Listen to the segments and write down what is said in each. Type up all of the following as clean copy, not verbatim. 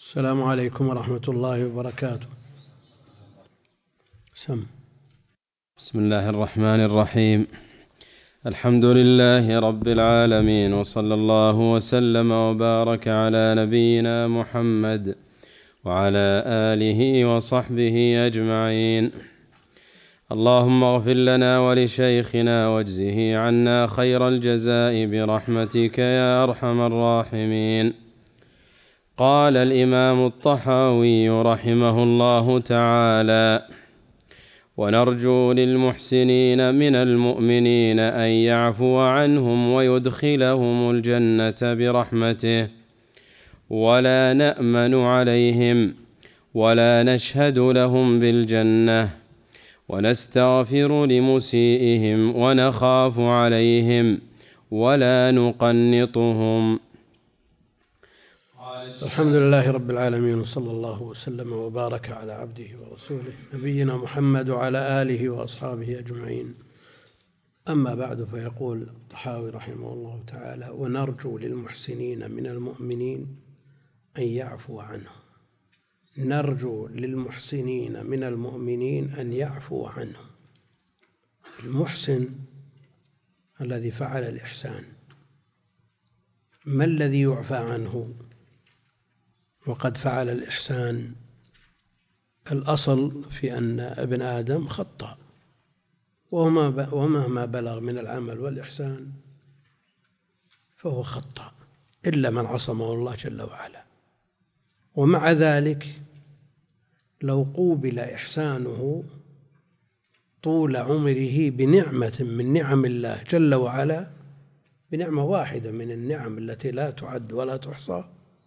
السلام عليكم ورحمة الله وبركاته. بسم الله الرحمن الرحيم. الحمد لله رب العالمين، وصلى الله وسلم وبارك على نبينا محمد وعلى آله وصحبه أجمعين. اللهم اغفر لنا ولشيخنا واجزه عنا خير الجزاء برحمتك يا أرحم الراحمين. قال الإمام الطحاوي رحمه الله تعالى: ونرجو للمحسنين من المؤمنين أن يعفو عنهم ويدخلهم الجنة برحمته، ولا نأمن عليهم ولا نشهد لهم بالجنة، ونستغفر لمسيئهم ونخاف عليهم ولا نقنطهم. الحمد لله رب العالمين، وصلى الله وسلم وبارك على عبده ورسوله نبينا محمد وعلى آله وأصحابه أجمعين. أما بعد، فيقول الطحاوي رحمه الله تعالى: ونرجو للمحسنين من المؤمنين أن يعفو عنهم. نرجو للمحسنين من المؤمنين أن يعفو عنهم. المحسن الذي فعل الإحسان، ما الذي يعفى عنه وقد فعل الإحسان؟ الأصل في أن ابن آدم خطأ، ومهما بلغ من العمل والإحسان فهو خطأ، إلا من عصمه الله جل وعلا. ومع ذلك لو قوبل إحسانه طول عمره بنعمة من نعم الله جل وعلا، بنعمة واحدة من النعم التي لا تعد ولا تحصى،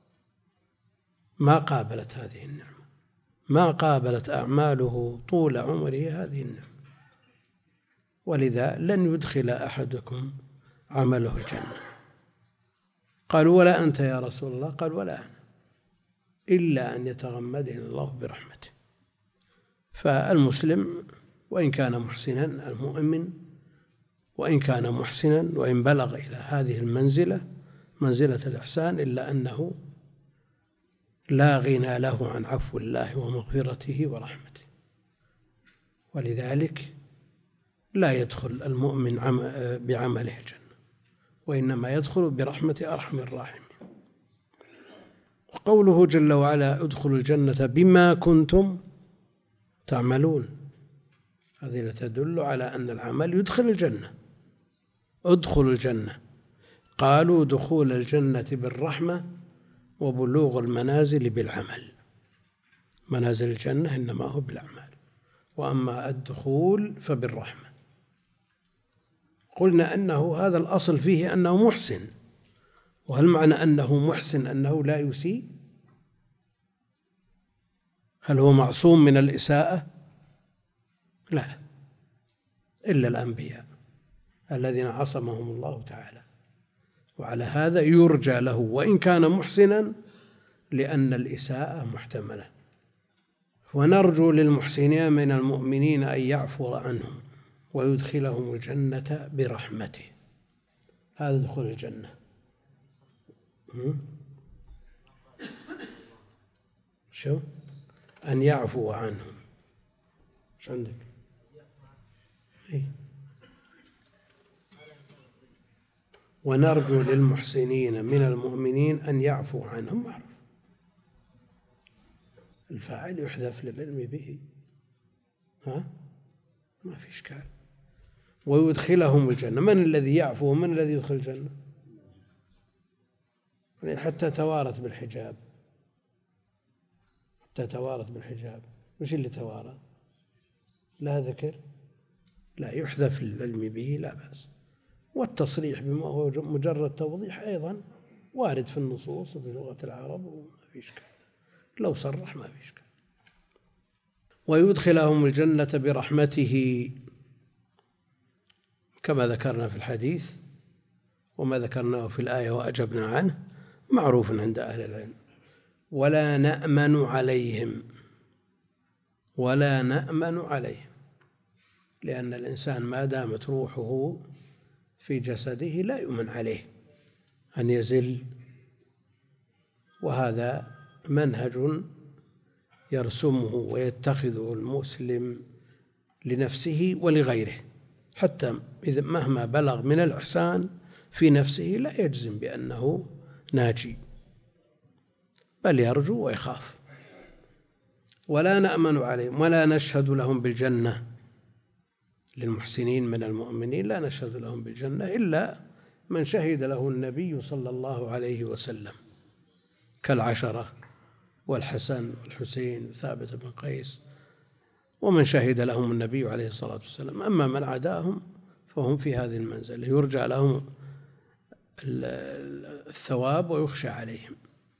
ما قابلت هذه النعمة، ما قابلت أعماله طول عمره هذه النعمة. ولذا لن يدخل أحدكم عمله الجنة. قالوا: ولا أنت يا رسول الله؟ قال: ولا أنا، إلا أن يتغمدني الله برحمته. فالمسلم وإن كان محسنا، المؤمن وإن كان محسنا وإن بلغ إلى هذه المنزلة، منزلة الإحسان، إلا أنه لا غنى له عن عفو الله ومغفرته ورحمته. ولذلك لا يدخل المؤمن بعمله الجنة، وإنما يدخل برحمة أرحم الراحمين. وقوله جل وعلا: ادخلوا الجنة بما كنتم تعملون، هذه تدل على أن العمل يدخل الجنة. ادخلوا الجنة، قالوا دخول الجنة بالرحمة وبلوغ المنازل بالعمل. منازل الجنة إنما هو بالأعمال، وأما الدخول فبالرحمة. قلنا أنه هذا الأصل فيه أنه محسن. وهل معنى أنه محسن أنه لا يسيء؟ هل هو معصوم من الإساءة؟ لا، إلا الأنبياء الذين عصمهم الله تعالى. وعلى هذا يرجى له وإن كان محسنا، لأن الإساءة محتملة. ونرجو للمحسنين من المؤمنين أن يعفو عنهم ويدخلهم الجنة برحمته. هذا دخول الجنة. شو؟ أن يعفو عنهم. شو عندك؟ ونرجو للمحسنين من المؤمنين أن يعفو عنهم. معروف، الفاعل يحذف للعلم به، ما في إشكال. ويدخلهم الجنة، من الذي يعفو ومن الذي يدخل الجنة؟ حتى توارث بالحجاب، حتى توارث بالحجاب. وش اللي توارث؟ لا ذكر، لا، يحذف للعلم به لا بأس. والتصريح بما هو مجرد توضيح أيضا وارد في النصوص وفي لغة العرب، وما في إشكال لو صرح، ما في إشكال. ويدخلهم الجنة برحمته، كما ذكرنا في الحديث، وما ذكرناه في الآية وأجبنا عنه معروف عند أهل العلم. ولا نأمن عليهم، ولا نأمن عليهم، لأن الإنسان ما دامت روحه في جسده لا يؤمن عليه أن يزل، وهذا منهج يرسمه ويتخذه المسلم لنفسه ولغيره، حتى إذا مهما بلغ من الإحسان في نفسه لا يجزم بأنه ناجي، بل يرجو ويخاف. ولا نأمن عليهم ولا نشهد لهم بالجنة، للمحسنين من المؤمنين لا نشهد لهم بالجنة إلا من شهد له النبي صلى الله عليه وسلم، كالعشرة والحسن والحسين ثابت بن قيس، ومن شهد لهم النبي عليه الصلاة والسلام. أما من عداهم فهم في هذه المنزلة، يرجى لهم الثواب ويخشى عليهم.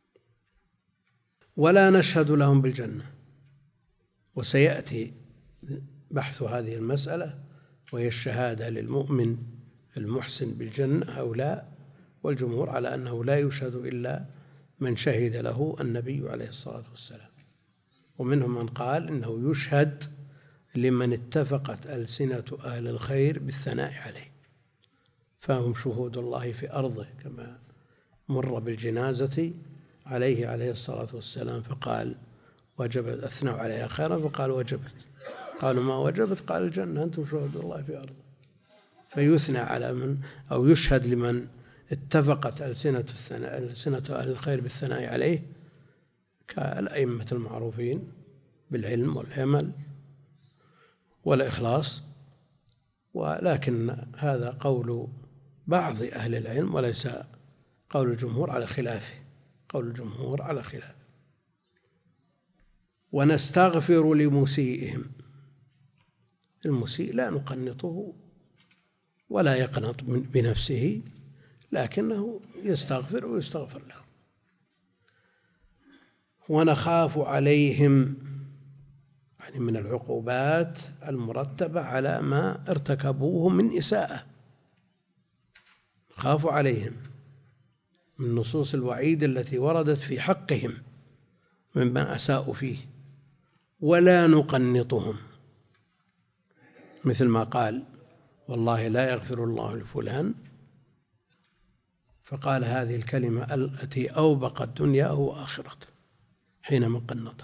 ولا نشهد لهم بالجنة، وسيأتي بحث هذه المسألة، وهي الشهادة للمؤمن المحسن بالجنة أو لا، والجمهور على أنه لا يشهد إلا من شهد له النبي عليه الصلاة والسلام. ومنهم من قال إنه يشهد لمن اتفقت ألسنة أهل الخير بالثناء عليه، فهم شهود الله في أرضه، كما مر بالجنازة عليه الصلاة والسلام فقال وجبت، أثنوا عليها خيرا فقال وجبت، قالوا ما وجبت، قال الجنة، أنتم شهود الله في أرضه. فيثنى على من أو يشهد لمن اتفقت ألسنة أهل الخير بالثناء عليه، كالأئمة المعروفين بالعلم والعمل والإخلاص. ولكن هذا قول بعض أهل العلم وليس قول الجمهور على خلافه، قول الجمهور على خلافه. ونستغفر لمسيئهم، المسيء لا نقنطه ولا يقنط بنفسه، لكنه يستغفر ويستغفر له. ونخاف عليهم، يعني من العقوبات المرتبة على ما ارتكبوه من إساءة، نخاف عليهم من نصوص الوعيد التي وردت في حقهم مما أساءوا فيه. ولا نقنطهم، مثل ما قال والله لا يغفر الله لفلان، فقال هذه الكلمة التي أوبقت دنياه وآخرته حينما قنطه.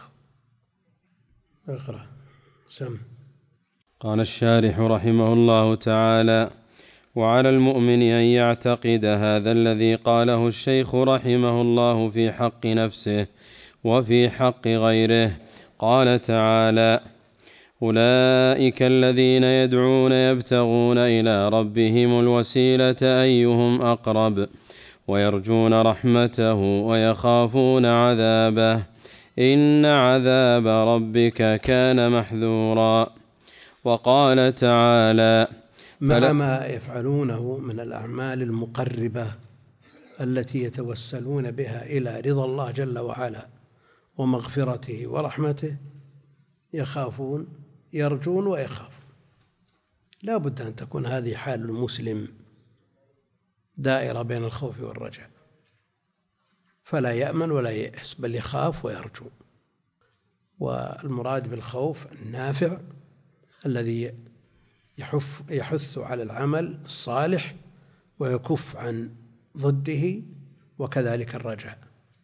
اقرأ سم. قال الشارح رحمه الله تعالى: وعلى المؤمن أن يعتقد هذا الذي قاله الشيخ رحمه الله في حق نفسه وفي حق غيره. قال تعالى: أولئك الذين يدعون يبتغون إلى ربهم الوسيلة أيهم أقرب ويرجون رحمته ويخافون عذابه إن عذاب ربك كان محذورا. وقال تعالى: مع ما يفعلونه من الأعمال المقربة التي يتوسلون بها إلى رضا الله جل وعلا ومغفرته ورحمته، يخافون، يرجون ويخافون. لا بد أن تكون هذه حال المسلم، دائرة بين الخوف والرجاء، فلا يأمن ولا ييأس، بل يخاف ويرجو. والمراد بالخوف النافع الذي يحث على العمل الصالح ويكف عن ضده، وكذلك الرجاء.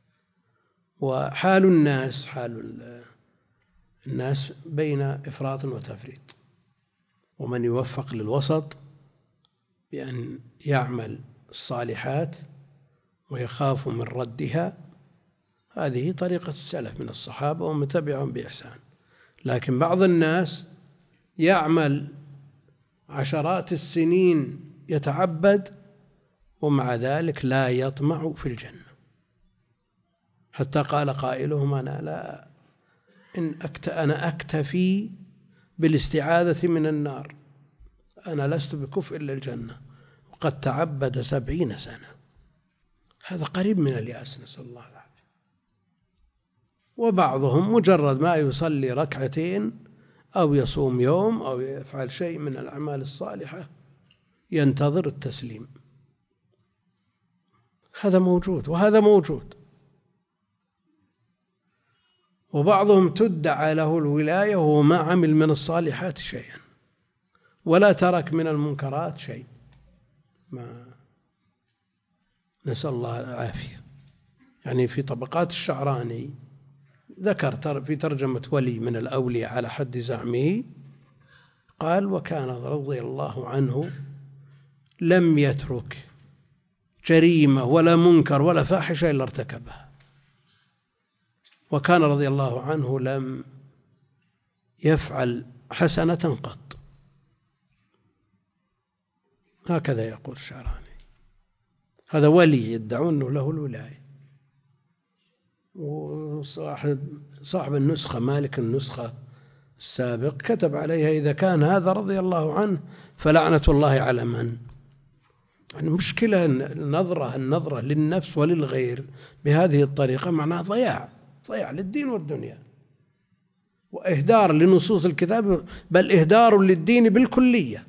وحال الناس بين إفراط وتفريط، ومن يوفق للوسط بأن يعمل الصالحات ويخاف من ردها، هذه طريقة السلف من الصحابة ومن تبعهم بإحسان. لكن بعض الناس يعمل عشرات السنين يتعبد ومع ذلك لا يطمع في الجنة، حتى قال قائلهم أنا أكتفي بالاستعاذة من النار، أنا لست بكفء إلا الجنة، وقد تعبد 70 سنة. هذا قريب من اليأس، نسأل الله العافية. وبعضهم مجرد ما يصلي ركعتين أو يصوم يوم أو يفعل شيء من الأعمال الصالحة ينتظر التسليم. هذا موجود وهذا موجود. وبعضهم تدعى له الولاية وهو ما عمل من الصالحات شيئا ولا ترك من المنكرات شيء، نسأل الله العافية. يعني في طبقات الشعراني ذكر في ترجمة ولي من الأولياء على حد زعمه، قال: وكان رضي الله عنه لم يترك جريمة ولا منكر ولا فاحشة إلا ارتكبها، وكان رضي الله عنه لم يفعل حسنة قط. هكذا يقول الشعراني. هذا ولي يدعون أنه له الولاية. وصاحب النسخة مالك النسخة السابق كتب عليها: إذا كان هذا رضي الله عنه فلعنة الله على من. يعني مشكلة النظرة للنفس وللغير بهذه الطريقة معناها ضياع للدين والدنيا، وإهدار لنصوص الكتاب، بل إهدار للدين بالكلية.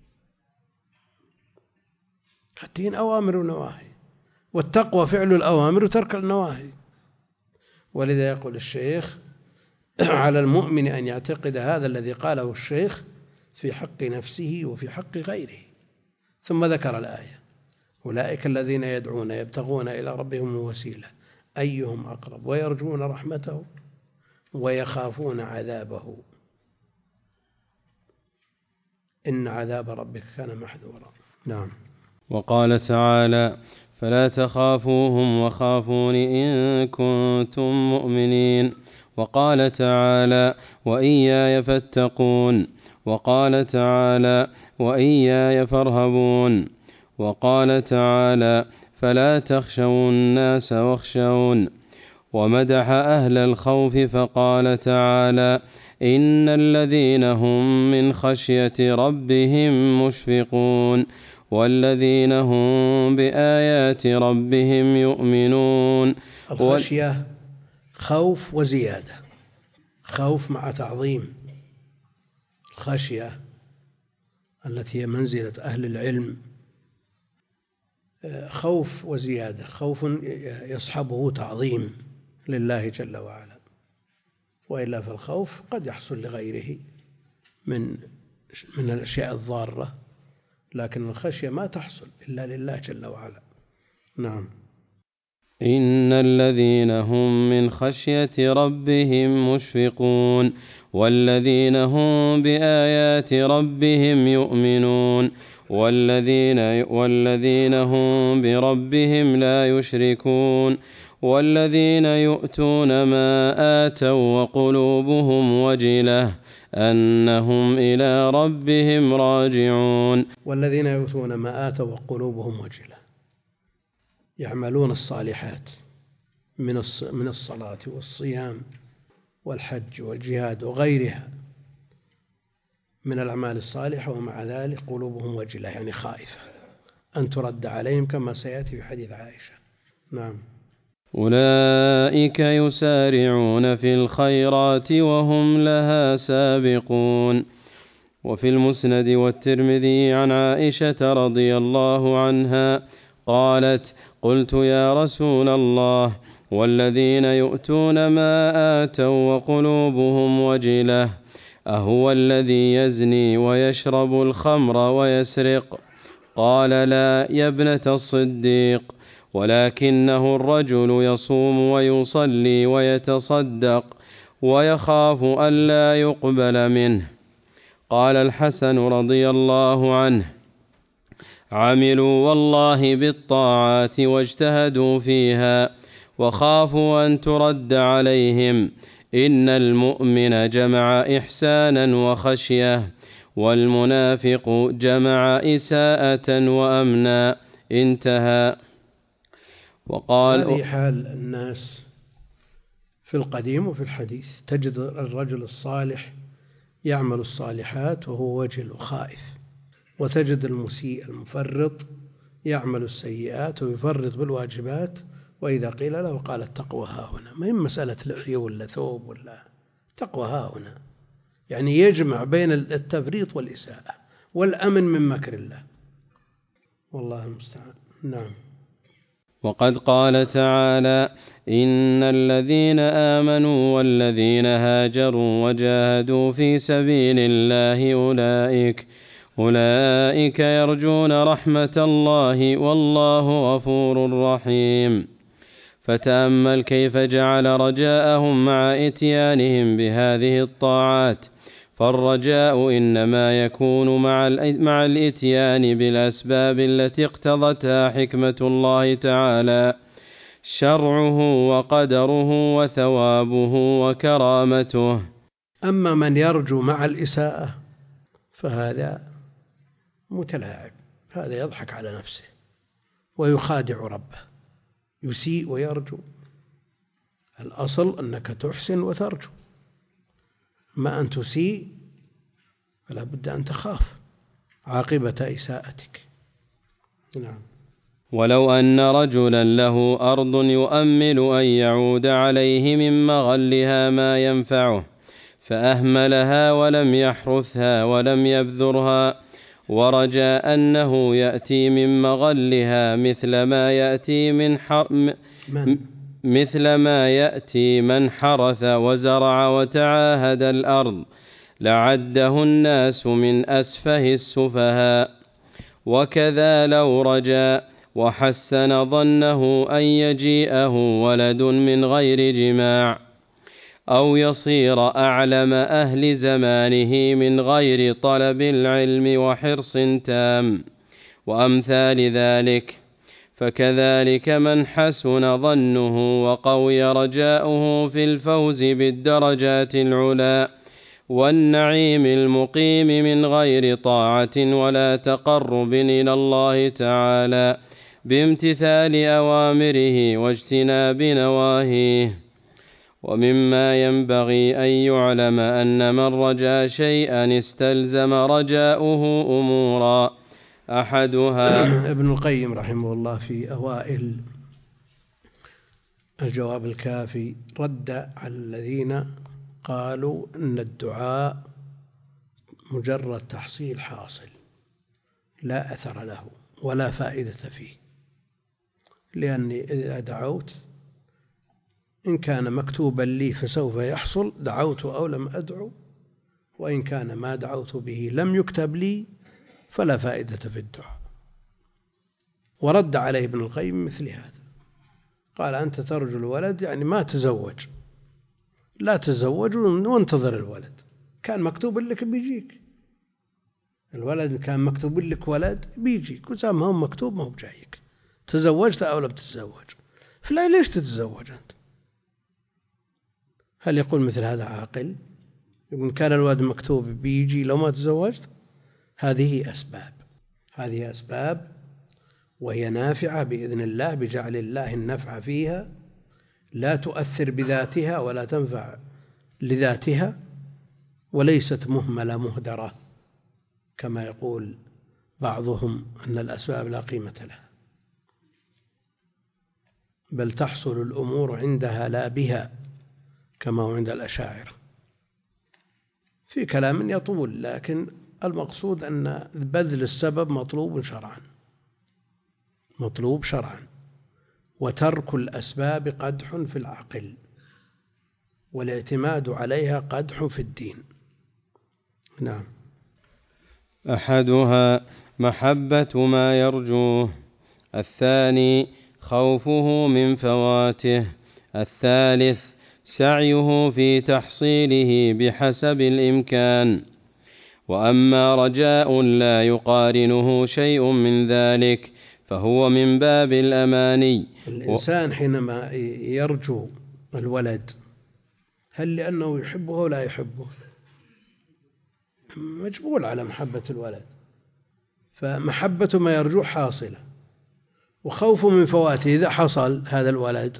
الدين أوامر ونواهي، والتقوى فعل الأوامر وترك النواهي. ولذا يقول الشيخ: على المؤمن أن يعتقد هذا الذي قاله الشيخ في حق نفسه وفي حق غيره. ثم ذكر الآية: أولئك الذين يدعون يبتغون إلى ربهم الوسيلة أيهم أقرب ويرجون رحمته ويخافون عذابه إن عذاب ربك كان محذورا. نعم. وقال تعالى: فلا تخافوهم وخافون إن كنتم مؤمنين. وقال تعالى: وإياي فاتقون. وقال تعالى: وإياي فارهبون. وقال تعالى: فلا تخشوا الناس واخشون. ومدح أهل الخوف فقال تعالى: إن الذين هم من خشية ربهم مشفقون والذين هم بآيات ربهم يؤمنون. الخشية خوف وزيادة، خوف مع تعظيم. الخشية التي هي منزلة أهل العلم خوف وزيادة، خوف يصحبه تعظيم لله جل وعلا، وإلا فالخوف قد يحصل لغيره من الأشياء الضارة، لكن الخشية ما تحصل إلا لله جل وعلا. نعم. إن الذين هم من خشية ربهم مشفقون والذين هم بآيات ربهم يؤمنون والذين هم بربهم لا يشركون والذين يؤتون ما آتوا وقلوبهم وجلة أنهم إلى ربهم راجعون. والذين يؤتون ما آتوا وقلوبهم وجلة، يعملون الصالحات من الصلاة والصيام والحج والجهاد وغيرها من الأعمال الصالحة، ومع ذلك قلوبهم وجلة، يعني خائفة أن ترد عليهم كما سيأتي في حديث عائشة. نعم. أولئك يسارعون في الخيرات وهم لها سابقون. وفي المسند والترمذي عن عائشة رضي الله عنها قالت: قلت يا رسول الله والذين يؤتون ما آتوا وقلوبهم وجلة أهو الذي يزني ويشرب الخمر ويسرق؟ قال: لا يا ابنة الصديق، ولكنه الرجل يصوم ويصلي ويتصدق ويخاف ألا يقبل منه. قال الحسن رضي الله عنه: عملوا والله بالطاعات واجتهدوا فيها وخافوا أن ترد عليهم. إن المؤمن جمع إحسانا وخشية والمنافق جمع إساءة وأمنا. انتهى. وقال: هذه حال الناس في القديم وفي الحديث، تجد الرجل الصالح يعمل الصالحات وهو وجل وخائف، وتجد المسيء المفرط يعمل السيئات ويفرط بالواجبات، وإذا قيل له قال: التقوى ها هنا. ما هي مسألة لحية ولا ثوب ولا تقوى ها هنا، يعني يجمع بين التفريط والإساءة والأمن من مكر الله، والله المستعان. نعم. وقد قال تعالى: إن الذين آمنوا والذين هاجروا وجاهدوا في سبيل الله أولئك يرجون رحمة الله والله غفور رحيم. فتأمل كيف جعل رجاءهم مع إتيانهم بهذه الطاعات، فالرجاء إنما يكون مع الإتيان بالأسباب التي اقتضتها حكمة الله تعالى، شرعه وقدره وثوابه وكرامته. أما من يرجو مع الإساءة فهذا متلاعب، هذا يضحك على نفسه ويخادع ربه، يسيء ويرجو. الأصل أنك تحسن وترجو، ما أن تسيء فلا بد أن تخاف عاقبة إساءتك. نعم. ولو أن رجلا له أرض يؤمل أن يعود عليه من مغلها ما ينفعه، فأهملها ولم يحرثها ولم يبذرها، ورجى أنه يأتي من مغلها مثل ما يأتي من حرث وزرع وتعاهد الأرض، لعده الناس من أسفه السفهاء. وكذا لو رجى وحسن ظنه أن يجيئه ولد من غير جماع، أو يصير أعلم أهل زمانه من غير طلب العلم وحرص تام وأمثال ذلك، فكذلك من حسن ظنه وقوي رجاؤه في الفوز بالدرجات العلى والنعيم المقيم من غير طاعة ولا تقرب إلى الله تعالى بامتثال أوامره واجتناب نواهيه. ومما ينبغي أن يعلم أن من رجا شيئا استلزم رجاؤه أمورا، أحدها ابن القيم رحمه الله في أوائل الجواب الكافي رد على الذين قالوا إن الدعاء مجرد تحصيل حاصل لا أثر له ولا فائدة فيه، لأني إذا دعوت إن كان مكتوبا لي فسوف يحصل، دعوت أو لم أدعو، وإن كان ما دعوت به لم يكتب لي فلا فائدة في الدعاء. ورد عليه ابن القيم مثل هذا، قال أنت ترجو الولد يعني ما تزوج، لا تزوج وانتظر الولد، كان مكتوب لك بيجيك الولد، كان مكتوب لك ولد بيجيك، وإذا ما هو مكتوب ما هو بجايك، تزوجت أو لم تتزوج، فلا ليش تتزوج أنت؟ هل يقول مثل هذا عاقل؟ يقول كان الولد مكتوب بيجي لو ما تزوجت؟ هذه أسباب وهي نافعة بإذن الله بجعل الله النفع فيها، لا تؤثر بذاتها ولا تنفع لذاتها، وليست مهملة مهدرة كما يقول بعضهم أن الأسباب لا قيمة لها، بل تحصل الأمور عندها لا بها كما هو عند الأشاعرة. في كلام يطول، لكن المقصود أن بذل السبب مطلوب شرعا، وترك الأسباب قدح في العقل، والاعتماد عليها قدح في الدين. نعم. أحدها محبة ما يرجوه، الثاني خوفه من فواته، الثالث سعيه في تحصيله بحسب الإمكان. وأما رجاء لا يقارنه شيء من ذلك فهو من باب الأماني. الإنسان حينما يرجو الولد هل لأنه يحبه ولا يحبه؟ مجبول على محبة الولد، فمحبة ما يرجو حاصلة، وخوف من فواته إذا حصل هذا الولد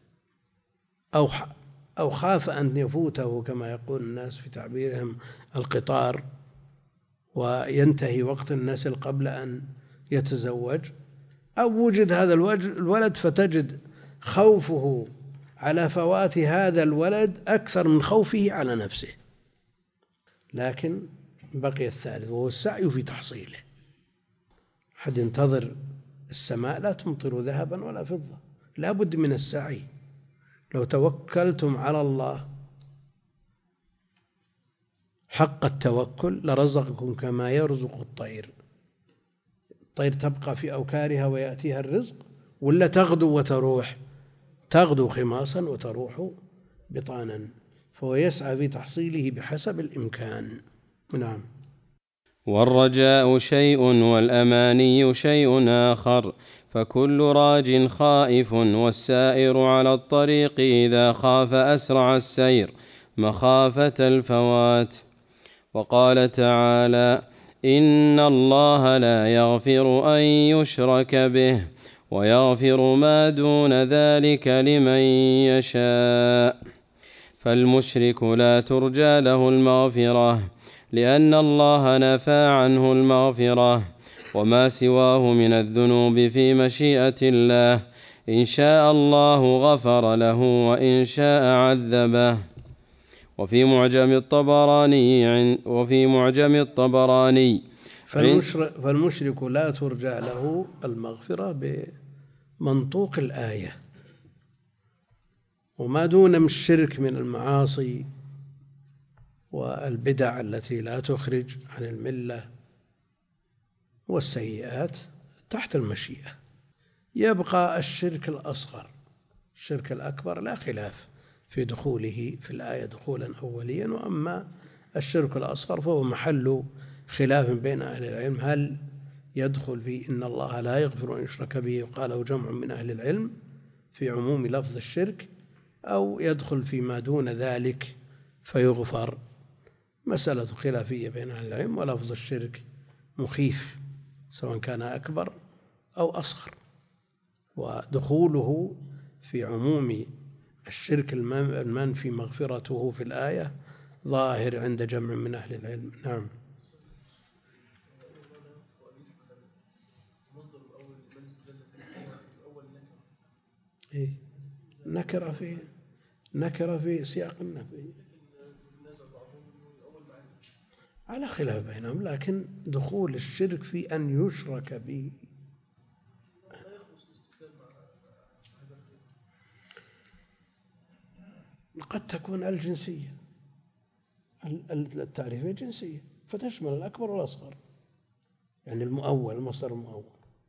أو خاف أن يفوته كما يقول الناس في تعبيرهم القطار وينتهي وقت النسل قبل أن يتزوج، أو وجد هذا الولد فتجد خوفه على فوات هذا الولد أكثر من خوفه على نفسه. لكن بقي الثالث وهو السعي في تحصيله. حد ينتظر السماء لا تمطر ذهبا ولا فضة، لا بد من السعي. لو توكلتم على الله حق التوكل لرزقكم كما يرزق الطير. الطير تبقى في أوكارها ويأتيها الرزق، ولا تغدو وتروح تغدو خماصا وتروح بطانا، فهو يسعى في تحصيله بحسب الإمكان. نعم. والرجاء شيء والأماني شيء آخر، فكل راج خائف، والسائر على الطريق إذا خاف أسرع السير مخافة الفوات. وقال تعالى: إن الله لا يغفر أن يشرك به ويغفر ما دون ذلك لمن يشاء. فالمشرك لا ترجى له المغفرة، لأن الله نفى عنه المغفرة، وما سواه من الذنوب في مشيئة الله، إن شاء الله غفر له وإن شاء عذبه. وفي معجم الطبراني فالمشرك لا ترجى له المغفرة بمنطوق الآية، وما دون من الشرك من المعاصي والبدع التي لا تخرج عن الملة والسيئات تحت المشيئة. يبقى الشرك الأصغر. الشرك الأكبر لا خلاف في دخوله في الآية دخولا أوليا، وأما الشرك الأصغر فهو محل خلاف بين أهل العلم، هل يدخل في إن الله لا يغفر أن يشرك به وقاله جمع من أهل العلم في عموم لفظ الشرك، أو يدخل فيما دون ذلك فيغفر. مسألة خلافية بين أهل العلم، ولفظ الشرك مخيف سواء كان أكبر أو أصغر، ودخوله في عموم الشرك المنفي مغفرته في الآية ظاهر عند جمع من أهل العلم. نعم. نكر في سياق النفي على خلاف بينهم، لكن دخول الشرك في أن يشرك به قد تكون الجنسية، التعريفية جنسية فتشمل الأكبر والأصغر، يعني المؤول، المصدر المؤول.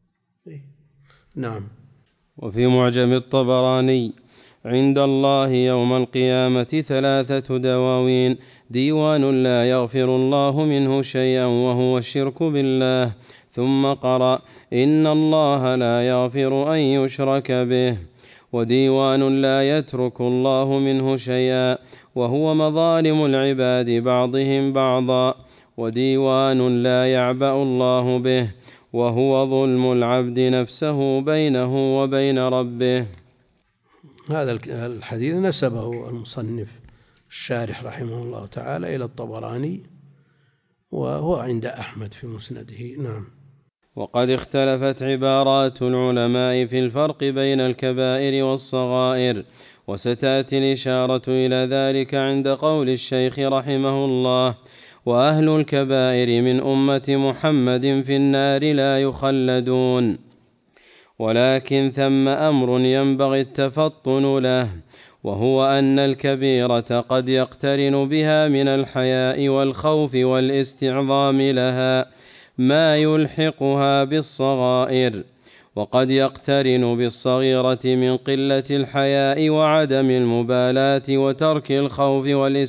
نعم. وفي معجم الطبراني: عند الله يوم القيامة 3 دواوين: ديوان لا يغفر الله منه شيئا وهو الشرك بالله. ثم قرأ: إن الله لا يغفر أن يشرك به. وديوان لا يترك الله منه شيئا وهو مظالم العباد بعضهم بعضا. وديوان لا يعبأ الله به وهو ظلم العبد نفسه بينه وبين ربه. هذا الحديث نسبه المصنف الشارح رحمه الله تعالى إلى الطبراني، وهو عند أحمد في مسنده. نعم. وقد اختلفت عبارات العلماء في الفرق بين الكبائر والصغائر، وستأتي الإشارة إلى ذلك عند قول الشيخ رحمه الله: وأهل الكبائر من أمة محمد في النار لا يخلدون. ولكن ثم أمر ينبغي التفطن له، وهو أن الكبيرة قد يقترن بها من الحياء والخوف والاستعظام لها ما يلحقها بالصغائر، وقد يقترن بالصغيرة من قلة الحياء وعدم المبالاة وترك الخوف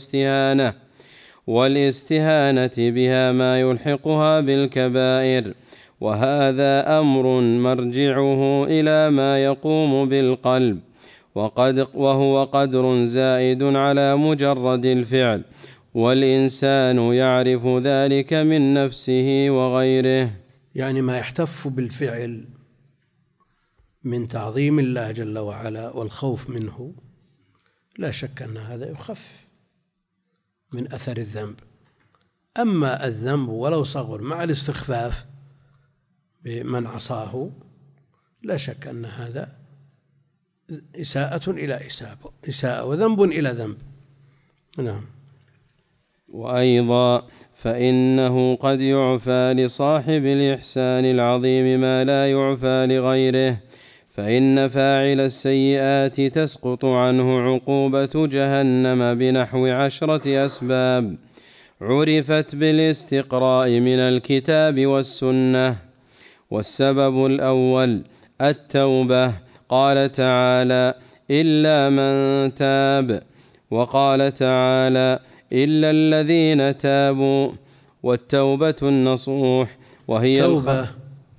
والاستهانة بها ما يلحقها بالكبائر. وهذا أمر مرجعه إلى ما يقوم بالقلب، وهو قدر زائد على مجرد الفعل، والإنسان يعرف ذلك من نفسه وغيره. يعني ما يحتف بالفعل من تعظيم الله جل وعلا والخوف منه، لا شك أن هذا يخف من أثر الذنب. أما الذنب ولو صغر مع الاستخفاف بمن عصاه، لا شك أن هذا إساءة إلى إساءة وذنب إلى ذنب. نعم. وأيضا فإنه قد يعفى لصاحب الإحسان العظيم ما لا يعفى لغيره، فإن فاعل السيئات تسقط عنه عقوبة جهنم بنحو 10 أسباب عرفت بالاستقراء من الكتاب والسنة. والسبب الأول التوبة، قال تعالى: إلا من تاب. وقال تعالى: إلا الذين تابوا. والتوبة النصوح وهي التوبة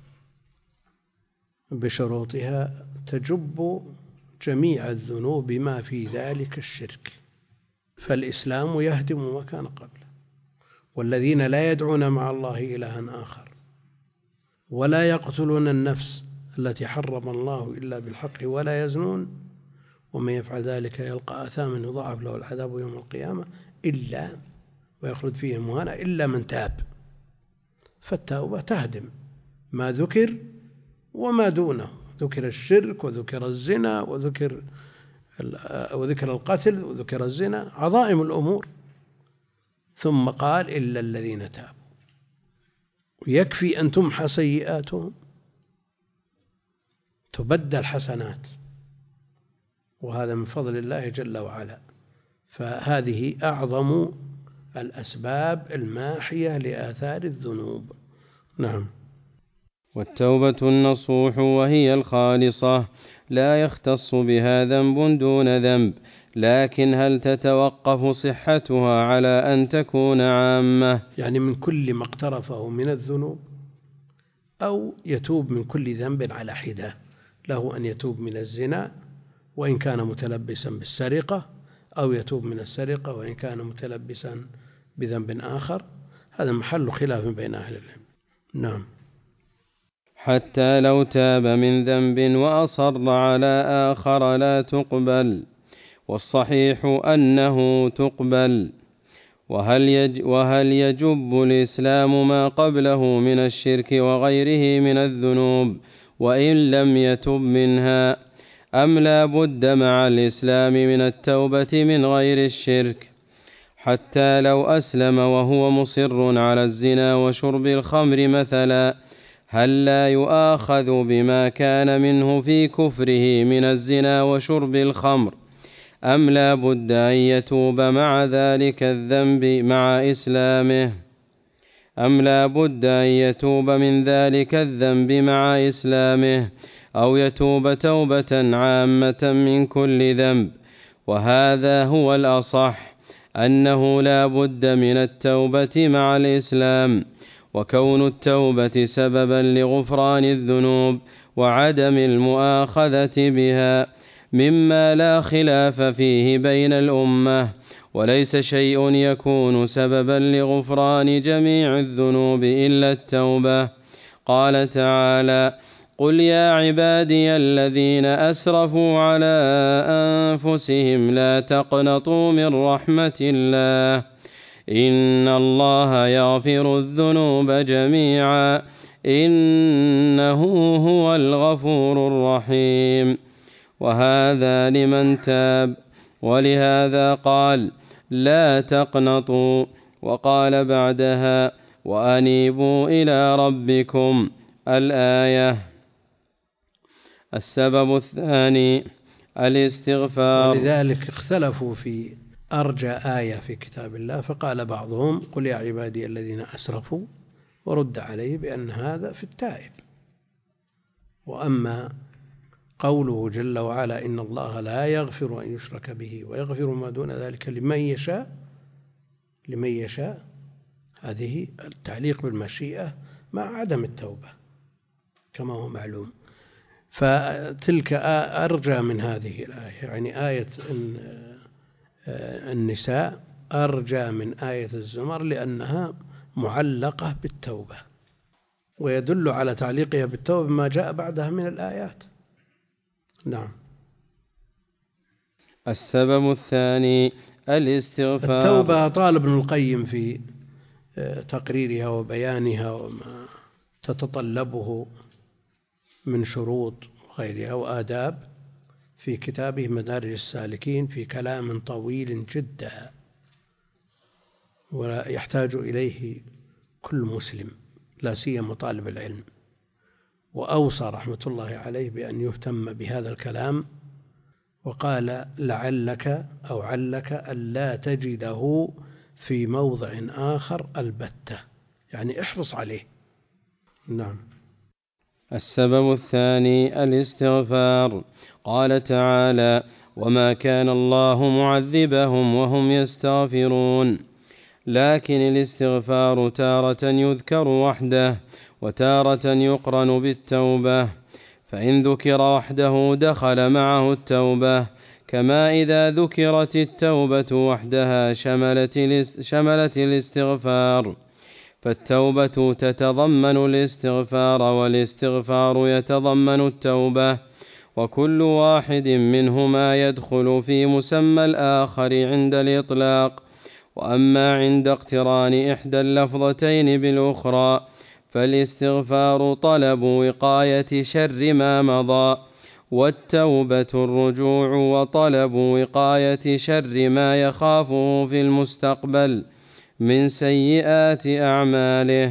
بشروطها تجب جميع الذنوب بما في ذلك الشرك، فالإسلام يهدم ما كان قبله. والذين لا يدعون مع الله إلها آخر ولا يقتلون النفس التي حرم الله إلا بالحق ولا يزنون ومن يفعل ذلك يلقى آثاما يضاعف له العذاب يوم القيامة إلا ويخلد فيه مهانا إلا من تاب. فالتوبة تهدم ما ذكر وما دونه، ذكر الشرك وذكر الزنا وذكر القتل وذكر الزنا، عظائم الأمور. ثم قال: إلا الذين تابوا. يكفي أن تمحى سيئاتهم تبدل حسنات، وهذا من فضل الله جل وعلا. فهذه أعظم الأسباب الماحية لآثار الذنوب. نعم. والتوبة النصوح وهي الخالصة، لا يختص بها ذنب دون ذنب، لكن هل تتوقف صحتها على أن تكون عامة؟ يعني من كل ما اقترفه من الذنوب، أو يتوب من كل ذنب على حدة. له أن يتوب من الزنا وإن كان متلبسا بالسرقة، أو يتوب من السرقة وإن كان متلبسا بذنب آخر. هذا محل خلاف بين أهل العلم. نعم. حتى لو تاب من ذنب وأصر على آخر لا تقبل، والصحيح أنه تقبل. وهل يجب الإسلام ما قبله من الشرك وغيره من الذنوب وإن لم يتب منها، أم لا بد مع الإسلام من التوبة من غير الشرك؟ حتى لو أسلم وهو مصر على الزنا وشرب الخمر مثلا، هل لا يؤاخذ بما كان منه في كفره من الزنا وشرب الخمر، أم لا بد أن يتوب مع ذلك الذنب مع إسلامه؟ أم لا بد أن يتوب من ذلك الذنب مع إسلامه، أو يتوب توبة عامة من كل ذنب؟ وهذا هو الأصح، أنه لا بد من التوبة مع الإسلام، وكون التوبة سببا لغفران الذنوب وعدم المؤاخذة بها مما لا خلاف فيه بين الأمة، وليس شيء يكون سببا لغفران جميع الذنوب إلا التوبة. قال تعالى: قل يا عبادي الذين أسرفوا على أنفسهم لا تقنطوا من رحمة الله إن الله يغفر الذنوب جميعا إنه هو الغفور الرحيم. وهذا لمن تاب، ولهذا قال: لا تقنطوا، وقال بعدها: وأنيبوا إلى ربكم الآية. السبب الثاني الاستغفار. ولذلك اختلفوا في أرجى آية في كتاب الله، فقال بعضهم: قل يا عبادي الذين أسرفوا، ورد عليه بأن هذا في التائب. وأما قوله جل وعلا: إن الله لا يغفر أن يشرك به ويغفر ما دون ذلك لمن يشاء، هذه التعليق بالمشيئة مع عدم التوبة كما هو معلوم. فتلك أرجى من هذه الآية، يعني آية النساء أرجى من آية الزمر لأنها معلقة بالتوبة، ويدل على تعليقها بالتوبة ما جاء بعدها من الآيات. نعم. السبب الثاني الاستغفار. التوبة طال ابن القيم في تقريرها وبيانها وما تتطلبه من شروط وغيرها وآداب في كتابه مدارج السالكين في كلام طويل جدا، ويحتاج إليه كل مسلم لا سيما طالب العلم. وأوصى رحمة الله عليه بأن يهتم بهذا الكلام، وقال: لعلك أو علك ألا تجده في موضع آخر البتة، يعني احرص عليه. نعم. السبب الثاني الاستغفار. قال تعالى: وما كان الله معذبهم وهم يستغفرون. لكن الاستغفار تارة يذكر وحده وتارة يقرن بالتوبة، فإن ذكر وحده دخل معه التوبة، كما إذا ذكرت التوبة وحدها شملت الاستغفار، فالتوبة تتضمن الاستغفار والاستغفار يتضمن التوبة، وكل واحد منهما يدخل في مسمى الآخر عند الإطلاق. وأما عند اقتران إحدى اللفظتين بالأخرى فالاستغفار طلب وقاية شر ما مضى، والتوبة الرجوع وطلب وقاية شر ما يخافه في المستقبل من سيئات أعماله.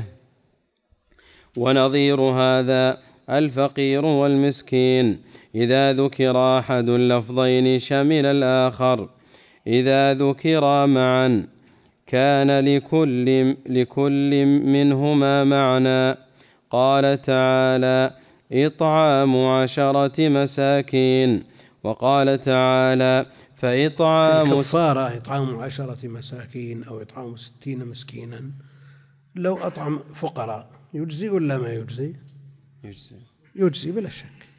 ونظير هذا الفقير والمسكين، إذا ذكر أحد اللفظين شمل الآخر، إذا ذكرا معا كان لكل منهما معنى. قال تعالى: إطعام 10 مساكين، وقال تعالى: فإطعام الكفارة إطعام 10 مساكين أو إطعام 60 مسكينا. لو أطعم فقراء يجزي ولا ما يجزي؟ يجزي بلا شك.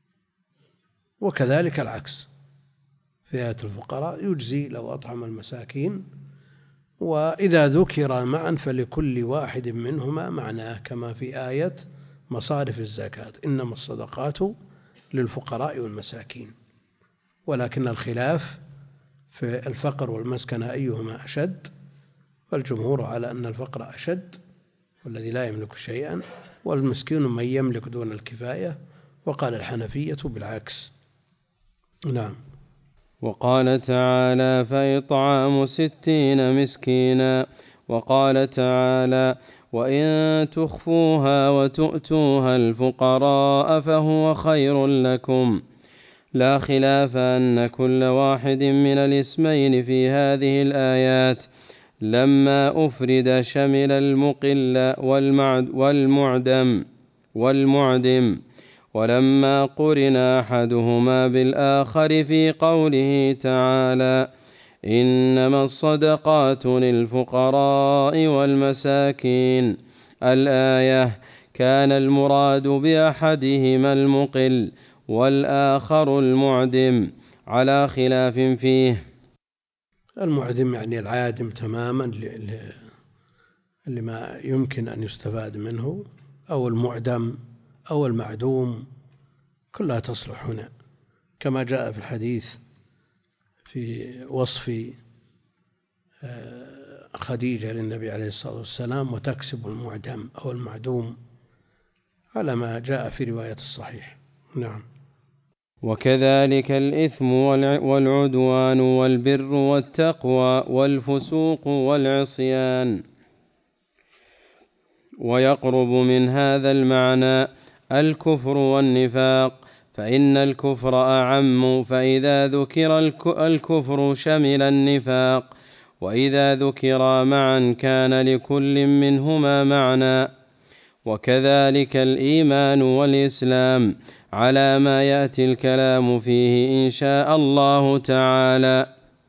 وكذلك العكس، فئة الفقراء يجزي لو أطعم المساكين. وإذا ذكر معا فلكل واحد منهما معناه، كما في آية مصارف الزكاة: إنما الصدقات للفقراء والمساكين. ولكن الخلاف في الفقر والمسكنة أيهما أشد، والجمهور على أن الفقر أشد والذي لا يملك شيئا، والمسكين من يملك دون الكفاية. وقال الحنفية بالعكس. نعم. وقال تعالى: فإطعام 60 مسكينا. وقال تعالى: وإن تخفوها وتؤتوها الفقراء فهو خير لكم. لا خلاف أن كل واحد من الاسمين في هذه الآيات لما أفرد شمل المقل والمعدم، ولما قرن أحدهما بالآخر في قوله تعالى: إنما الصدقات للفقراء والمساكين، الآية، كان المراد بأحدهما المقل والآخر المعدم، على خلاف فيه. المعدم يعني العادم تماما لما يمكن أن يستفاد منه، أو المعدم أو المعدوم، كلها تصلح هنا، كما جاء في الحديث في وصف خديجة للنبي عليه الصلاة والسلام: وتكسب المعدم أو المعدوم، على ما جاء في رواية الصحيح. نعم. وكذلك الإثم والعدوان والبر والتقوى والفسوق والعصيان. ويقرب من هذا المعنى الكفر والنفاق، فإن الكفر أعم، فإذا ذكر الكفر شمل النفاق، وإذا ذكر معا كان لكل منهما معنى. وكذلك الإيمان والإسلام، على ما يأتي الكلام فيه إن شاء الله تعالى.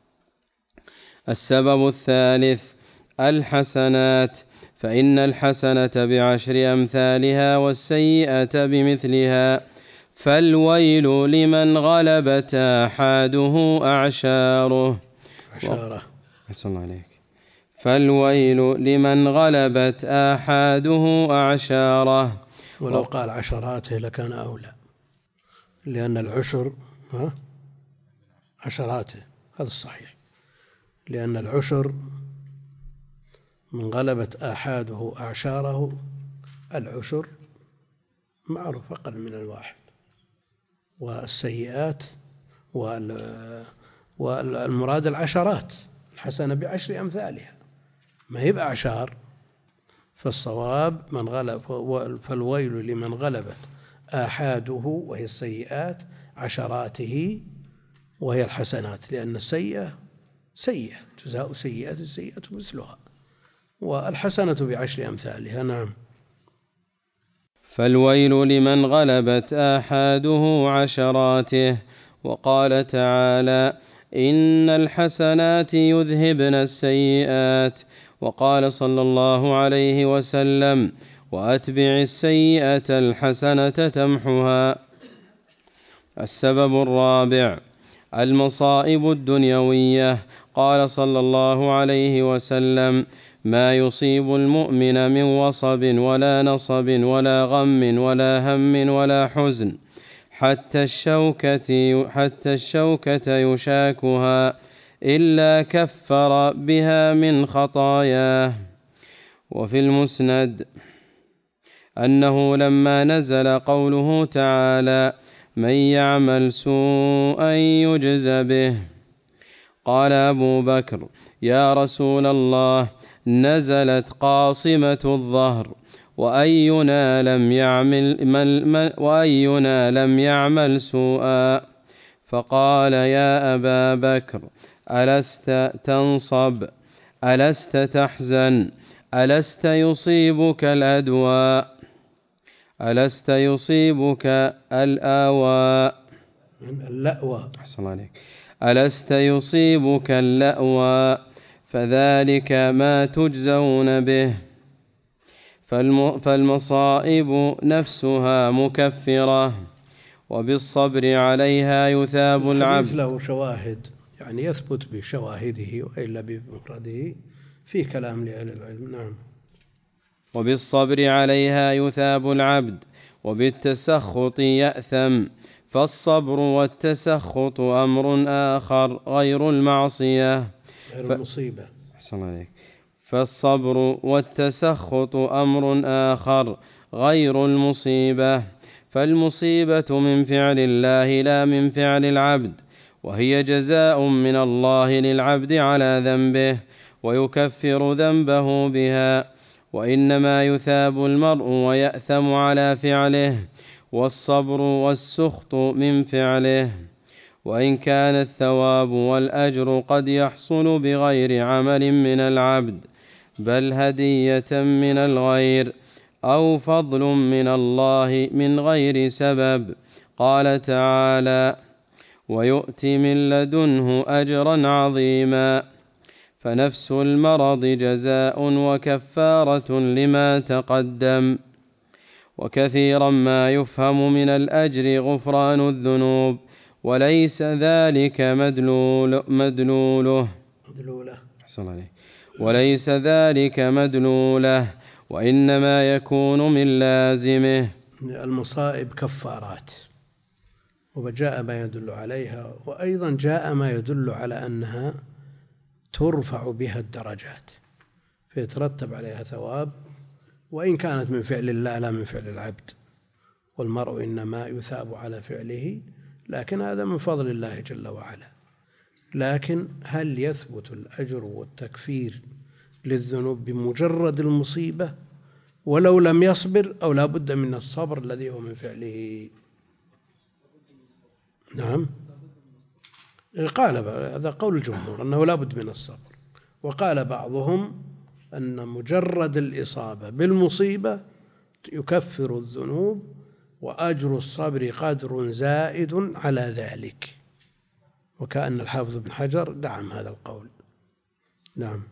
السبب الثالث الحسنات، فإن الحسنة ب10 أمثالها والسيئة بمثلها، فالويل لمن غلبت آحاده أعشاره. أحسن الله عليك. فالويل لمن غلبت آحاده أعشاره. ولو قال عشراته لكان أولى، لأن العشر عشراته، هذا الصحيح، لأن العشر من غلبت آحاده أعشاره، العشر معروف أقل من الواحد. والسيئات والمراد العشرات، الحسنة ب10 أمثالها، ما هي بأعشار. فالصواب من غلب، فالويل لمن غلبت آحاده وهي السيئات عشراته وهي الحسنات، لأن السيئة سيئة، جزاء سيئة السيئة مثلها، والحسنة ب10 أمثالها. نعم. فالويل لمن غلبت آحاده عشراته. وقال تعالى: إن الحسنات يذهبن السيئات. وقال صلى الله عليه وسلم: وأتبع السيئة الحسنة تمحها. السبب الرابع: المصائب الدنيوية. قال صلى الله عليه وسلم: ما يصيب المؤمن من وصب ولا نصب ولا غم ولا هم ولا حزن حتى الشوكة يشاكها إلا كفر بها من خطاياه. وفي المسند أنه لما نزل قوله تعالى: من يعمل سوءا يجز به، قال أبو بكر: يا رسول الله، نزلت قاصمة الظهر، وأينا لم يعمل سوءا. فقال: يا أبا بكر، ألست تنصب؟ ألست تحزن؟ ألست يصيبك الأدواء؟ ألست يصيبك الآواء؟ اللأوى. أحسن عليك. ألست يصيبك اللأوى؟ فذلك ما تجزون به. فالمصائب نفسها مكفرة، وبالصبر عليها يثاب العبد. له شواهد، يعني يثبت بشواهده وإلا بمفرده، في كلام لأهل العلم. نعم. وبالصبر عليها يثاب العبد، وبالتسخط يأثم. فالصبر والتسخط أمر آخر غير المعصية، غير المصيبة. أحسن عليك. فالصبر والتسخط أمر آخر غير المصيبة. فالمصيبة من فعل الله لا من فعل العبد، وهي جزاء من الله للعبد على ذنبه، ويكفر ذنبه بها، وإنما يثاب المرء ويأثم على فعله، والصبر والسخط من فعله. وإن كان الثواب والأجر قد يحصل بغير عمل من العبد، بل هدية من الغير أو فضل من الله من غير سبب. قال تعالى: ويؤتي من لدنه أجرا عظيما. فنفس المرض جزاء وكفارة لما تقدم. وكثيرا ما يفهم من الأجر غفران الذنوب، وليس ذلك مدلوله. وليس ذلك مدلوله، وإنما يكون من لازمه. المصائب كفارات، وجاء ما يدل عليها، وأيضا جاء ما يدل على أنها ترفع بها الدرجات فيترتب عليها ثواب، وإن كانت من فعل الله لا من فعل العبد، والمرء إنما يثاب على فعله، لكن هذا من فضل الله جل وعلا. لكن هل يثبت الأجر والتكفير للذنوب بمجرد المصيبة ولو لم يصبر، أو لا بد من الصبر الذي هو من فعله؟ نعم، قال هذا قول الجمهور أنه لا بد من الصبر، وقال بعضهم أن مجرد الإصابة بالمصيبة يكفر الذنوب، وأجر الصبر قدر زائد على ذلك، وكأن الحافظ بن حجر دعم هذا القول. نعم.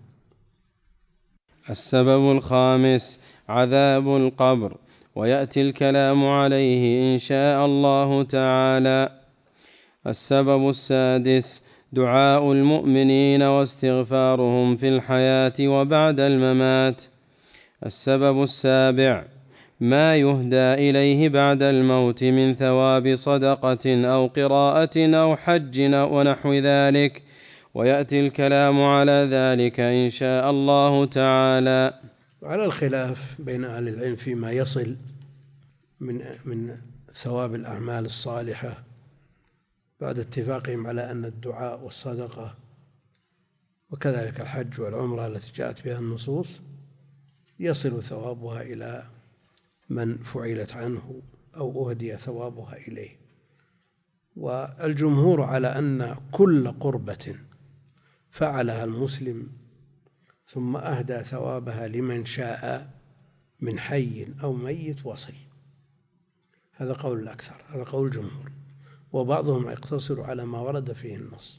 السبب الخامس: عذاب القبر، ويأتي الكلام عليه إن شاء الله تعالى. السبب السادس: دعاء المؤمنين واستغفارهم في الحياة وبعد الممات. السبب السابع: ما يهدى إليه بعد الموت من ثواب صدقة أو قراءة أو حج ونحو ذلك، ويأتي الكلام على ذلك إن شاء الله تعالى. وعلى الخلاف بين أهل العلم فيما يصل من ثواب الأعمال الصالحة، بعد اتفاقهم على أن الدعاء والصدقة وكذلك الحج والعمرة التي جاءت بها النصوص يصل ثوابها إلى من فعلت عنه أو أهدي ثوابها إليه. والجمهور على أن كل قربة فعلها المسلم ثم أهدى ثوابها لمن شاء من حي أو ميت وصل، هذا قول الأكثر، هذا قول الجمهور، وبعضهم يقتصر على ما ورد فيه النص.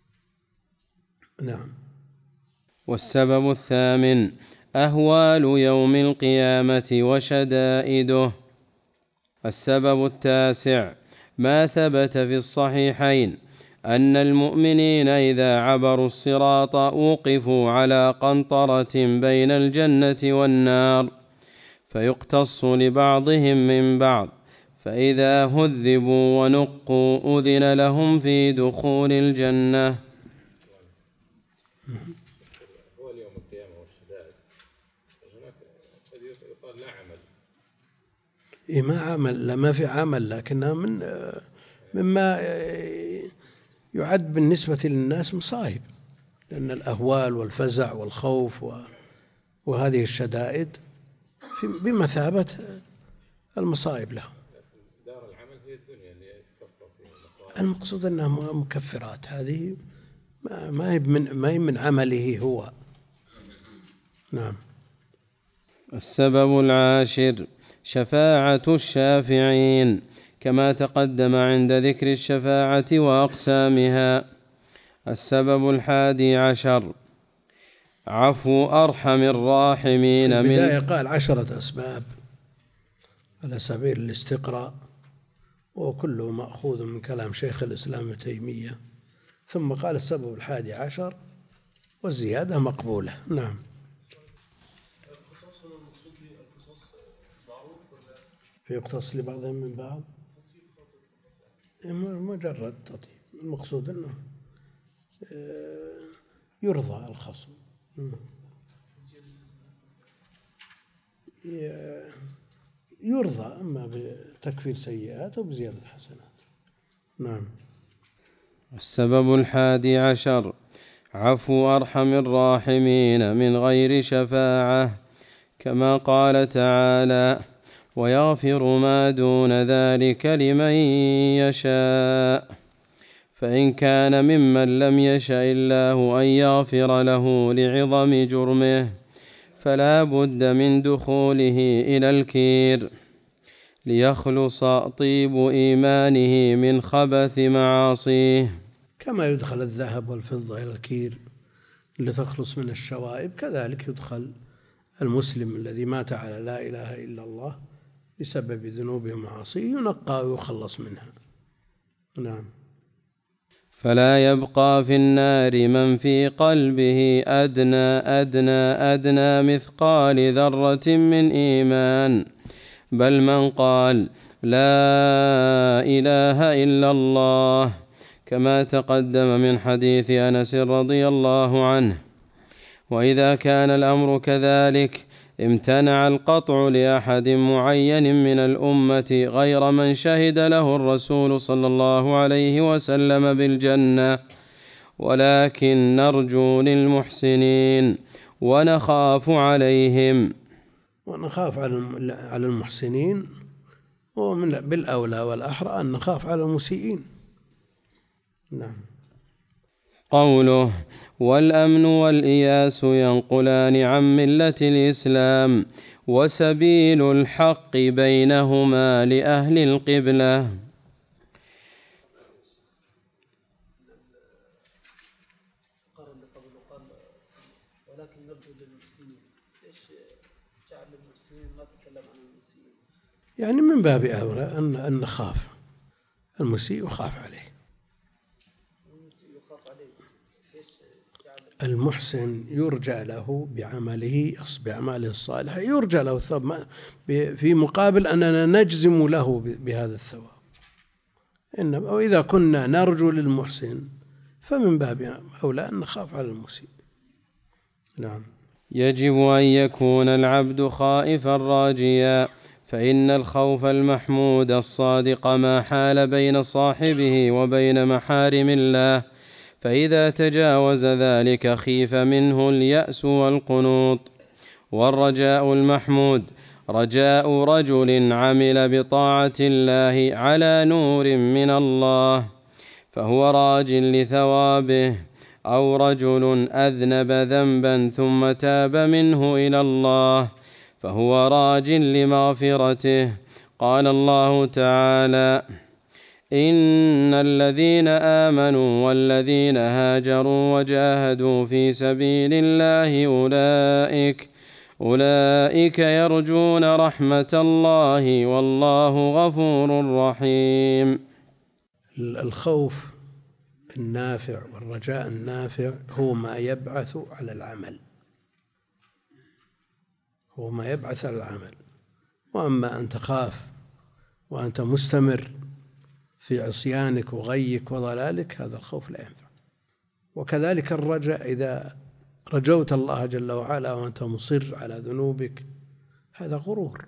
نعم. والسبب الثامن أهوال يوم القيامة وشدائده. السبب التاسع ما ثبت في الصحيحين أن المؤمنين إذا عبروا الصراط وقفوا على قنطرة بين الجنة والنار فيقتص لبعضهم من بعض، فإذا هذبوا ونقوا أذن لهم في دخول الجنة. هو اليوم القيامة والشدائد هناك قد يقال لا عمل. ما عمل، لا ما في عمل، لكنها مما يعد بالنسبة للناس مصائب، لأن الأهوال والفزع والخوف وهذه الشدائد بمثابة المصائب لهم. دار العمل هي الدنيا اللي يتكفر فيها المصائب. المقصود أنها مكفرات، هذه ما هي من عمله هو. نعم. السبب العاشر شفاعة الشافعين، كما تقدم عند ذكر الشفاعة وأقسامها. السبب الحادي عشر عفو أرحم الراحمين. في البداية قال 10 أسباب على سبيل الاستقراء، وكله مأخوذ من كلام شيخ الإسلام ابن تيمية، ثم قال السبب الحادي عشر والزيادة مقبولة. نعم. فيقتص لبعضهم من بعض، مجرد تطيب، المقصود أنه يرضى الخصم، يرضى أما بتكفير سيئات وبزيادة حسنات. نعم. السبب الحادي عشر عفو أرحم الراحمين من غير شفاعة، كما قال تعالى ويغفر ما دون ذلك لمن يشاء، فإن كان ممن لم يشأ الله أن يغفر له لعظم جرمه فلا بد من دخوله إلى الكير ليخلص طيب إيمانه من خبث معاصيه. كما يدخل الذهب والفضة إلى الكير لتخلص من الشوائب، كذلك يدخل المسلم الذي مات على لا إله إلا الله بسبب ذنوبه ومعاصيه، ينقى ويخلص منها. نعم. فلا يبقى في النار من في قلبه أدنى مثقال ذرة من إيمان، بل من قال لا إله إلا الله، كما تقدم من حديث أنس رضي الله عنه. وإذا كان الأمر كذلك امتنع القطع لأحد معين من الأمة غير من شهد له الرسول صلى الله عليه وسلم بالجنة، ولكن نرجو للمحسنين ونخاف عليهم. ونخاف على المحسنين، بالأولى والأحرى أن نخاف على المسيئين. نعم. قوله والأمن والإياس ينقلان عن ملة الإسلام، وسبيل الحق بينهما لأهل القبلة. ولكن نرجو للمحسنين، ايش جعل المحسنين ما تكلم عن المسيئين؟ يعني من باب أولى أن نخاف المسيء يخاف عليه. المحسن يرجى له بأعماله الصالحة، يرجى له الثواب، في مقابل أننا نجزم له بهذا الثواب. إنما وإذا كنا نرجو للمحسن فمن باب أولى أن نخاف على المسيء. نعم. يجب أن يكون العبد خائفا راجيا، فإن الخوف المحمود الصادق ما حال بين صاحبه وبين محارم الله، فإذا تجاوز ذلك خيف منه اليأس والقنوط. والرجاء المحمود رجاء رجل عمل بطاعة الله على نور من الله فهو راج لثوابه، أو رجل أذنب ذنبا ثم تاب منه إلى الله فهو راج لمغفرته، قال الله تعالى: إن الذين آمنوا والذين هاجروا وجاهدوا في سبيل الله أولئك يرجون رحمة الله والله غفور رحيم. الخوف النافع والرجاء النافع هو ما يبعث على العمل، وأما أن تخاف وأنت مستمر في عصيانك وغيك وضلالك، هذا الخوف لا ينفع. وكذلك الرجاء، إذا رجوت الله جل وعلا وأنت مصر على ذنوبك، هذا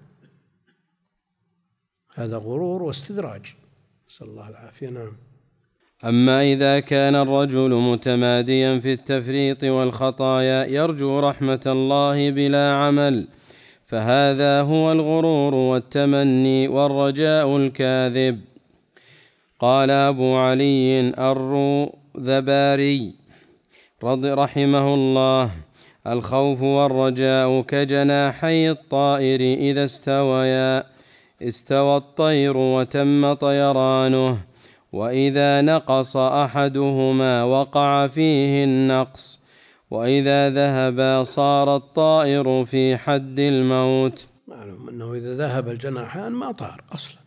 غرور واستدراج، نسأل الله العافية. نعم. أما إذا كان الرجل متماديا في التفريط والخطايا يرجو رحمة الله بلا عمل، فهذا هو الغرور والتمني والرجاء الكاذب. قال أبو علي الرذباري رحمه الله: الخوف والرجاء كجناحي الطائر، إذا استويا استوى الطير وتم طيرانه، وإذا نقص أحدهما وقع فيه النقص، وإذا ذهب صار الطائر في حد الموت. معلوم أنه إذا ذهب الجناحان ما طار أصلا،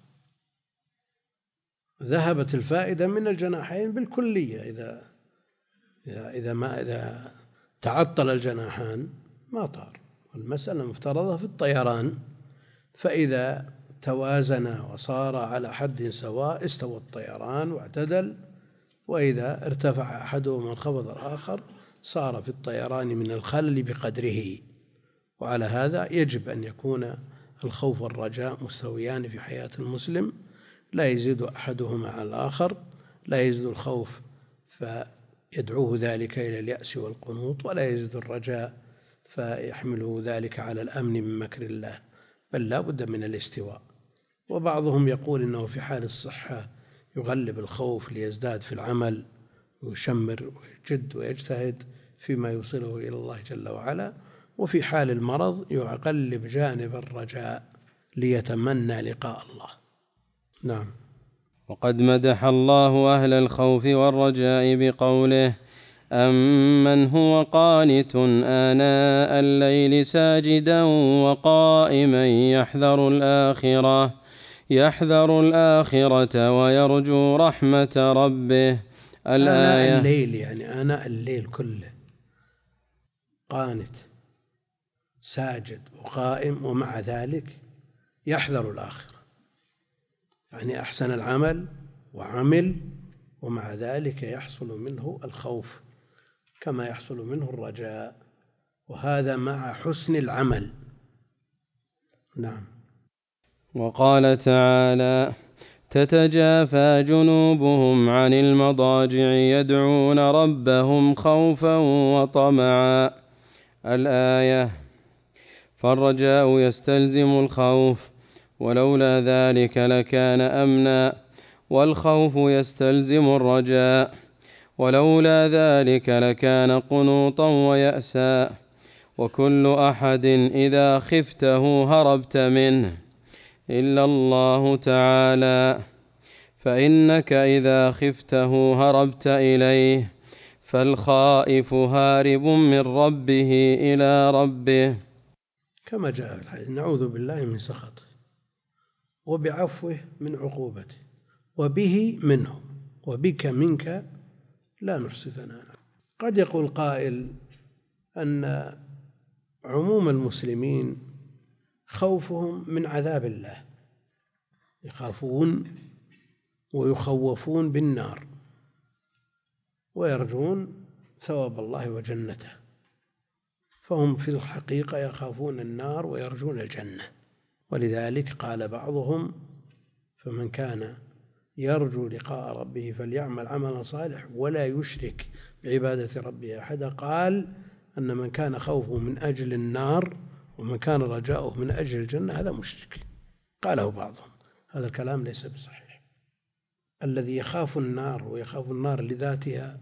ذهبت الفائدة من الجناحين بالكلية. إذا تعطل الجناحان ما طار. المسألة مفترضة في الطيران، فإذا توازن وصار على حد سواء استوى الطيران واعتدل، وإذا ارتفع أحدهما وانخفض الآخر صار في الطيران من الخلل بقدره. وعلى هذا يجب أن يكون الخوف والرجاء مستويان في حياة المسلم، لا يزيد أحدهما على الآخر، لا يزيد الخوف فيدعوه ذلك إلى اليأس والقنوط، ولا يزيد الرجاء فيحمله ذلك على الأمن من مكر الله، بل لا بد من الاستواء. وبعضهم يقول إنه في حال الصحة يغلب الخوف ليزداد في العمل ويشمر ويجد ويجتهد فيما يوصله إلى الله جل وعلا، وفي حال المرض يغلب جانب الرجاء ليتمنى لقاء الله. نعم. وقد مدح الله أهل الخوف والرجاء بقوله: أمن هو قانت آناء الليل ساجدا وقائما يحذر الآخرة ويرجو رحمة ربه. الآية. آناء الليل يعني آناء الليل كله، قانت ساجد وقائم، ومع ذلك يحذر الآخرة، يعني أحسن العمل وعمل، ومع ذلك يحصل منه الخوف كما يحصل منه الرجاء، وهذا مع حسن العمل. نعم. وقال تعالى: تتجافى جنوبهم عن المضاجع يدعون ربهم خوفا وطمعا. الآية. فالرجاء يستلزم الخوف، ولولا ذلك لكان أمنا، والخوف يستلزم الرجاء، ولولا ذلك لكان قنوطا ويأسا. وكل أحد إذا خفته هربت منه إلا الله تعالى، فإنك إذا خفته هربت إليه، فالخائف هارب من ربه إلى ربه، كما جاء في الحديث: نعوذ بالله من سخطه، وبعفوه من عقوبته، وبه منه، وبك منك لا نحصي ثناء. قد يقول قائل أن عموم المسلمين خوفهم من عذاب الله، يخافون ويخوفون بالنار، ويرجون ثواب الله وجنته، فهم في الحقيقة يخافون النار ويرجون الجنة. ولذلك قال بعضهم: فمن كان يرجو لقاء ربه فليعمل عملا صالح ولا يشرك بعبادة ربه أحدا. قال أن من كان خوفه من أجل النار ومن كان رجاؤه من أجل الجنة هذا مشرك. قاله بعضهم، هذا الكلام ليس بصحيح. الذي يخاف النار ويخاف النار لذاتها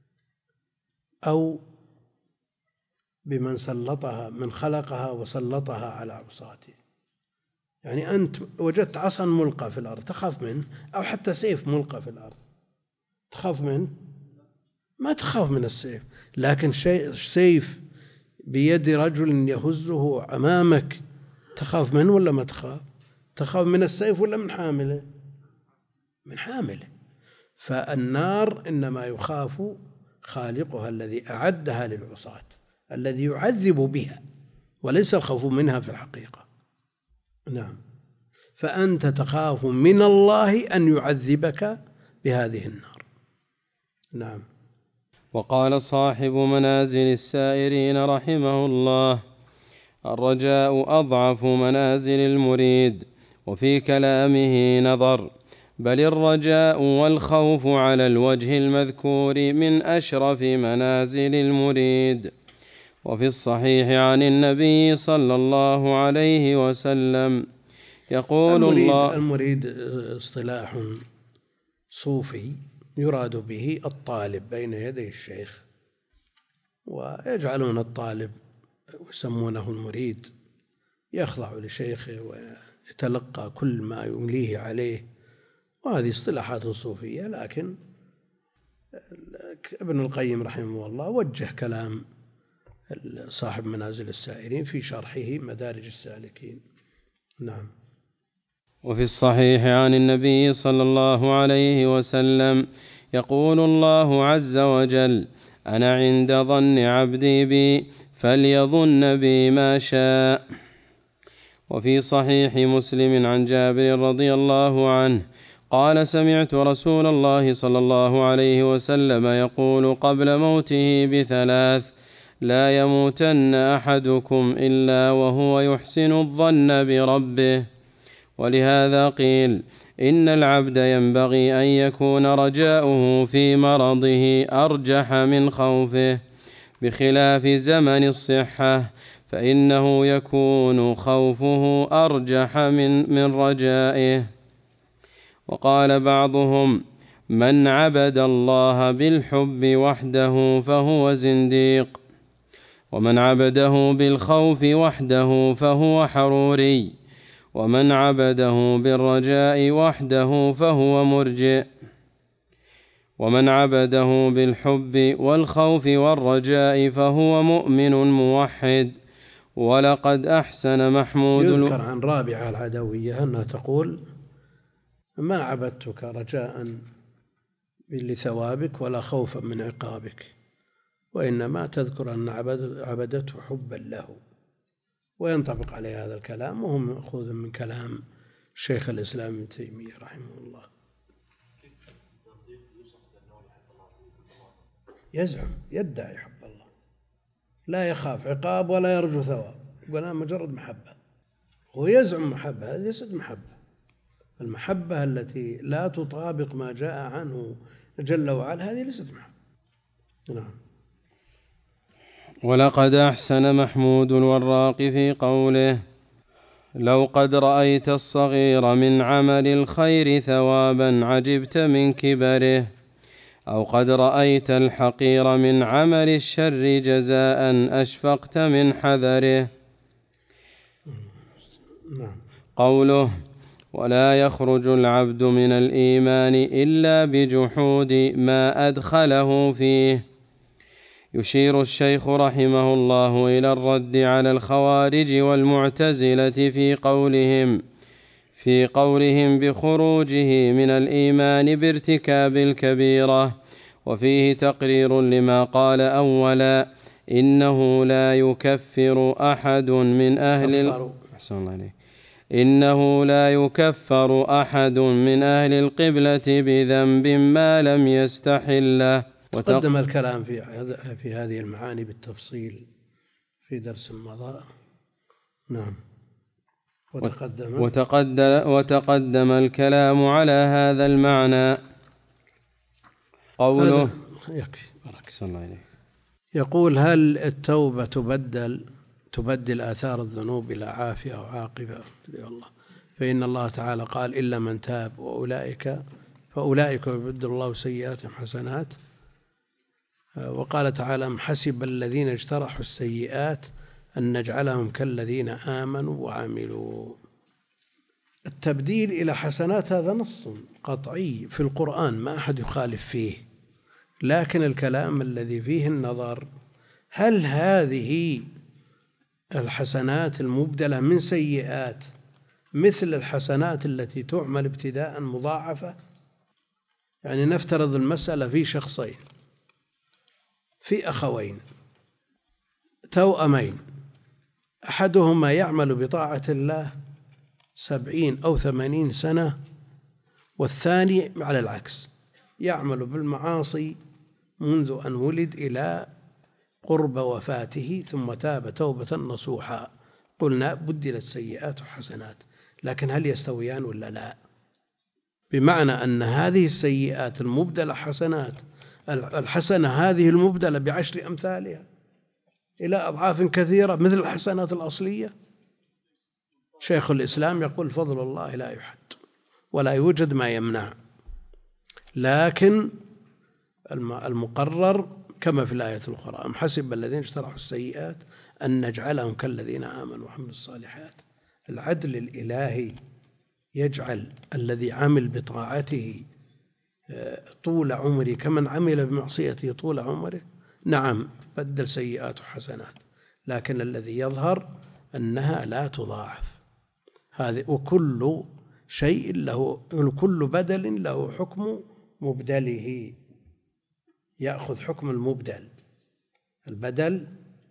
أو بمن سلطها، من خلقها وسلطها على عصاته، يعني أنت وجدت عصا ملقى في الأرض تخاف منه، أو حتى سيف ملقى في الأرض تخاف منه؟ ما تخاف من السيف، لكن سيف بيد رجل يهزه أمامك تخاف منه ولا ما تخاف؟ تخاف من السيف ولا من حامله؟ من حامله. فالنار إنما يخاف خالقها الذي أعدها للعصاة، الذي يعذب بها، وليس الخوف منها في الحقيقة. نعم. فأنت تخاف من الله أن يعذبك بهذه النار. نعم. وقال صاحب منازل السائرين رحمه الله: الرجاء أضعف منازل المريد. وفي كلامه نظر، بل الرجاء والخوف على الوجه المذكور من أشرف منازل المريد. وفي الصحيح عن النبي صلى الله عليه وسلم يقول المريد اصطلاح صوفي يراد به الطالب بين يدي الشيخ، ويجعلون الطالب ويسمونه المريد يخضع لشيخه ويتلقى كل ما يمليه عليه، وهذه اصطلاحات صوفية. لكن ابن القيم رحمه الله وجه كلام صاحب منازل السائرين في شرحه مدارج السالكين. نعم. وفي الصحيح عن النبي صلى الله عليه وسلم يقول الله عز وجل: أنا عند ظن عبدي بي فليظن بي ما شاء. وفي صحيح مسلم عن جابر رضي الله عنه قال: سمعت رسول الله صلى الله عليه وسلم يقول قبل موته ب3: لا يموتن أحدكم إلا وهو يحسن الظن بربه. ولهذا قيل: إن العبد ينبغي أن يكون رجاؤه في مرضه أرجح من خوفه، بخلاف زمن الصحة فإنه يكون خوفه أرجح من رجائه. وقال بعضهم: من عبد الله بالحب وحده فهو زنديق، ومن عبده بالخوف وحده فهو حروري، ومن عبده بالرجاء وحده فهو مرجئ، ومن عبده بالحب والخوف والرجاء فهو مؤمن موحد. ولقد أحسن محمود. يذكر عن رابعة العدوية أنها تقول: ما عبدتك رجاء لثوابك ولا خوفا من عقابك، وإنما تذكر أن عبدته حبا له. وينطبق عليه هذا الكلام، وهو مأخوذ من كلام شيخ الإسلام ابن تيمية رحمه الله. يزعم يدعي حب الله، لا يخاف عقاب ولا يرجو ثواب، يقول أنا مجرد محبة. هو يزعم محبة، هذه ليست محبة. المحبة التي لا تطابق ما جاء عنه جل وعلا هذه ليست محبة. نعم. ولقد أحسن محمود الوراق في قوله: لو قد رأيت الصغير من عمل الخير ثوابا عجبت من كبره، أو قد رأيت الحقير من عمل الشر جزاء أشفقت من حذره. قوله: ولا يخرج العبد من الإيمان إلا بجحود ما أدخله فيه، يشير الشيخ رحمه الله إلى الرد على الخوارج والمعتزلة في قولهم بخروجه من الإيمان بارتكاب الكبيرة، وفيه تقرير لما قال أولا: إنه لا يكفر أحد من أهل القبلة بذنب ما لم يستحله. تقدم الكلام في هذه المعاني بالتفصيل في درس مضى. نعم. وتقدم الكلام على هذا المعنى. قوله: يقول: هل التوبة تبدل آثار الذنوب إلى عافية أو عاقبة؟ الله، فإن الله تعالى قال: إلا من تاب فأولئك يبدل الله سيئاتهم حسنات. وقال تعالى: حسب الذين اجترحوا السيئات أن نجعلهم كالذين آمنوا وعملوا. التبديل إلى حسنات هذا نص قطعي في القرآن ما أحد يخالف فيه، لكن الكلام الذي فيه النظر هل هذه الحسنات المبدلة من سيئات مثل الحسنات التي تعمل ابتداء مضاعفة؟ يعني نفترض المسألة في شخصين، في أخوين توأمين، أحدهما يعمل بطاعة الله 70 أو 80 سنة، والثاني على العكس يعمل بالمعاصي منذ أن ولد إلى قرب وفاته ثم تاب توبة نصوحا. قلنا بدلت سيئات حسنات، لكن هل يستويان ولا لا؟ بمعنى أن هذه السيئات المبدلة حسنات، الحسنة هذه المبدلة ب10 أمثالها إلى أضعاف كثيرة مثل الحسنات الأصلية. شيخ الإسلام يقول فضل الله لا يحد ولا يوجد ما يمنع، لكن المقرر كما في الآية الأخرى أم حسب الذين اجترحوا السيئات أن نجعلهم كالذين آمنوا وعملوا الصالحات. العدل الإلهي يجعل الذي عمل بطاعته طول عمره كمن عمل بمعصيته طول عمره. نعم بدل سيئات حسنات، لكن الذي يظهر أنها لا تضاعف. هذه وكل شيء له، كل بدل له حكم مبدله، يأخذ حكم المبدل. البدل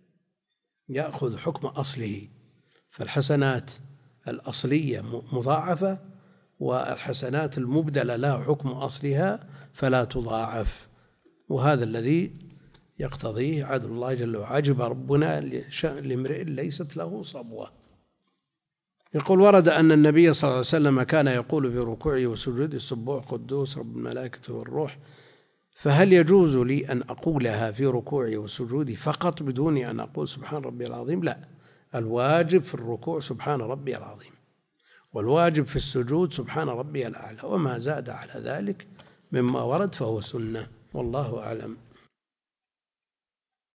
يأخذ حكم أصله، فالحسنات الأصلية مضاعفة، والحسنات المبدلة لها حكم أصلها فلا تضاعف. وهذا الذي يقتضيه عدل الله جل وعلا. عجب ربنا لامرئ ليست له صبوة. يقول ورد أن النبي صلى الله عليه وسلم كان يقول في ركوعه وسجوده السبوح قدوس رب الملائكة والروح، فهل يجوز لي أن أقولها في ركوعي وسجودي فقط بدون أن أقول سبحان ربي العظيم؟ لا، الواجب في الركوع سبحان ربي العظيم، والواجب في السجود سبحان ربي الأعلى، وما زاد على ذلك مما ورد فهو سنة، والله أعلم.